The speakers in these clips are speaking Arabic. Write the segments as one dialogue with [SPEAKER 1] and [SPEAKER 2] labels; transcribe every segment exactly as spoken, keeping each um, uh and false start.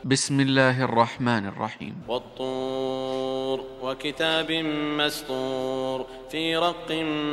[SPEAKER 1] بسم الله الرحمن الرحيم.
[SPEAKER 2] والطور وكتاب مسطور في رق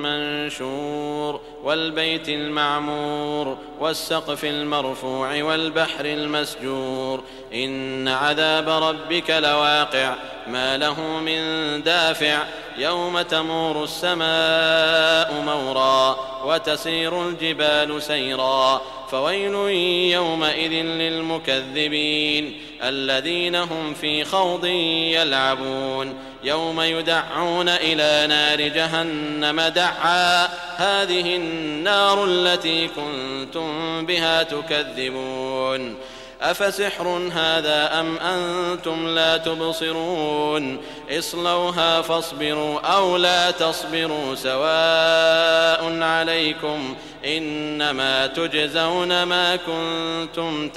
[SPEAKER 2] منشور والبيت المعمور والسقف المرفوع والبحر المسجور إن عذاب ربك لواقع ما له من دافع يوم تمور السماء مورا وتسير الجبال سيرا فويل يومئذ للمكذبين الذين هم في خوض يلعبون يوم يدعون إلى نار جهنم دعا هذه النار التي كنتم بها تكذبون أفسحر هذا أم أنتم لا تبصرون اصلوها فاصبروا أو لا تصبروا سواء عليكم إنما تجزون ما كنتم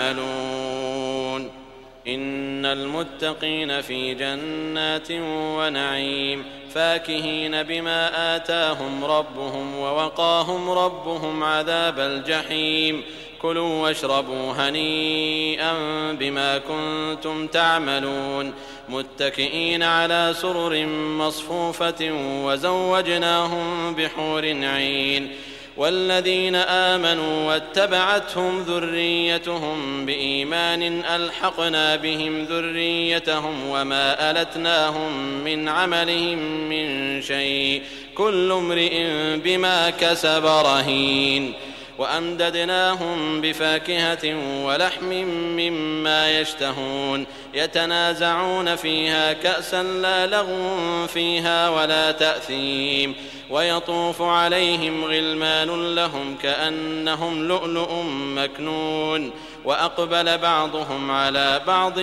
[SPEAKER 2] تعملون إن المتقين في جنات ونعيم فاكهين بما آتاهم ربهم ووقاهم ربهم عذاب الجحيم كلوا واشربوا هنيئا بما كنتم تعملون متكئين على سرر مصفوفة وزوجناهم بحور عين والذين آمنوا واتبعتهم ذريتهم بإيمان ألحقنا بهم ذريتهم وما ألتناهم من عملهم من شيء كل امرئ بما كسب رهين وأمددناهم بفاكهة ولحم مما يشتهون يتنازعون فيها كأسا لا لغو فيها ولا تأثيم ويطوف عليهم غلمان لهم كأنهم لؤلؤ مكنون وأقبل بعضهم على بعض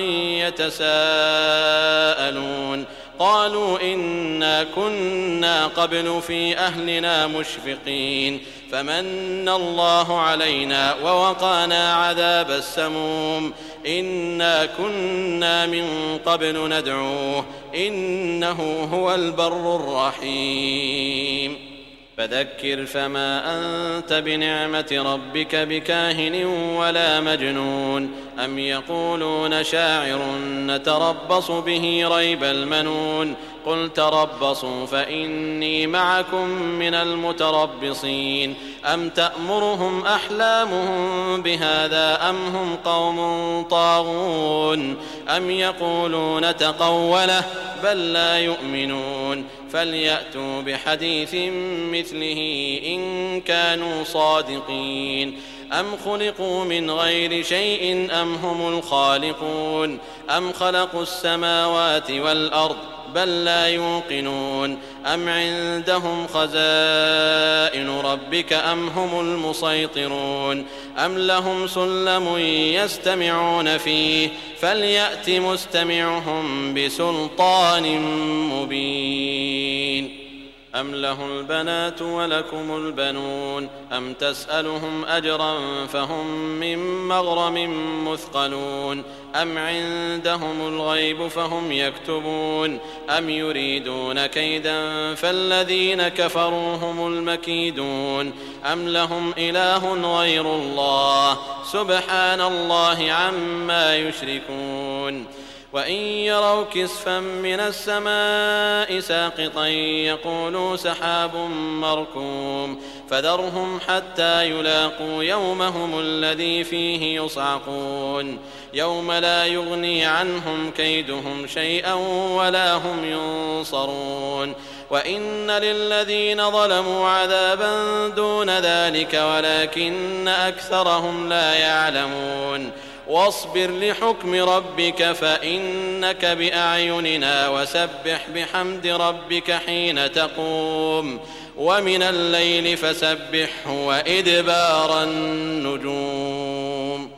[SPEAKER 2] يتساءلون قالوا إنا كنا قبل في أهلنا مشفقين فمن الله علينا ووقانا عذاب السموم إنا كنا من قبل ندعوه إنه هو البر الرحيم فذكر فما أنت بنعمة ربك بكاهن ولا مجنون أم يقولون شاعر نتربص به ريب المنون قل تربصوا فإني معكم من المتربصين أم تأمرهم أحلامهم بهذا أم هم قوم طاغون أم يقولون تقوله بل لا يؤمنون فليأتوا بحديث مثله إن كانوا صادقين أم خلقوا من غير شيء أم هم الخالقون أم خلقوا السماوات والأرض بل لا يوقنون أم عندهم خزائن ربك أم هم المسيطرون أم لهم سلم يستمعون فيه فليأت مستمعهم بسلطان مبين أم له البنات ولكم البنون أم تسألهم أجرا فهم من مغرم مثقلون أم عندهم الغيب فهم يكتبون أم يريدون كيدا فالذين كفروا هم المكيدون أم لهم إله غير الله سبحان الله عما يشركون وإن يروا كسفا من السماء ساقطا يقولوا سحاب مركوم فذرهم حتى يلاقوا يومهم الذي فيه يصعقون يوم لا يغني عنهم كيدهم شيئا ولا هم ينصرون وإن للذين ظلموا عذابا دون ذلك ولكن أكثرهم لا يعلمون واصبر لحكم ربك فإنك بأعيننا وسبح بحمد ربك حين تقوم ومن الليل فسبحه وإدبار النجوم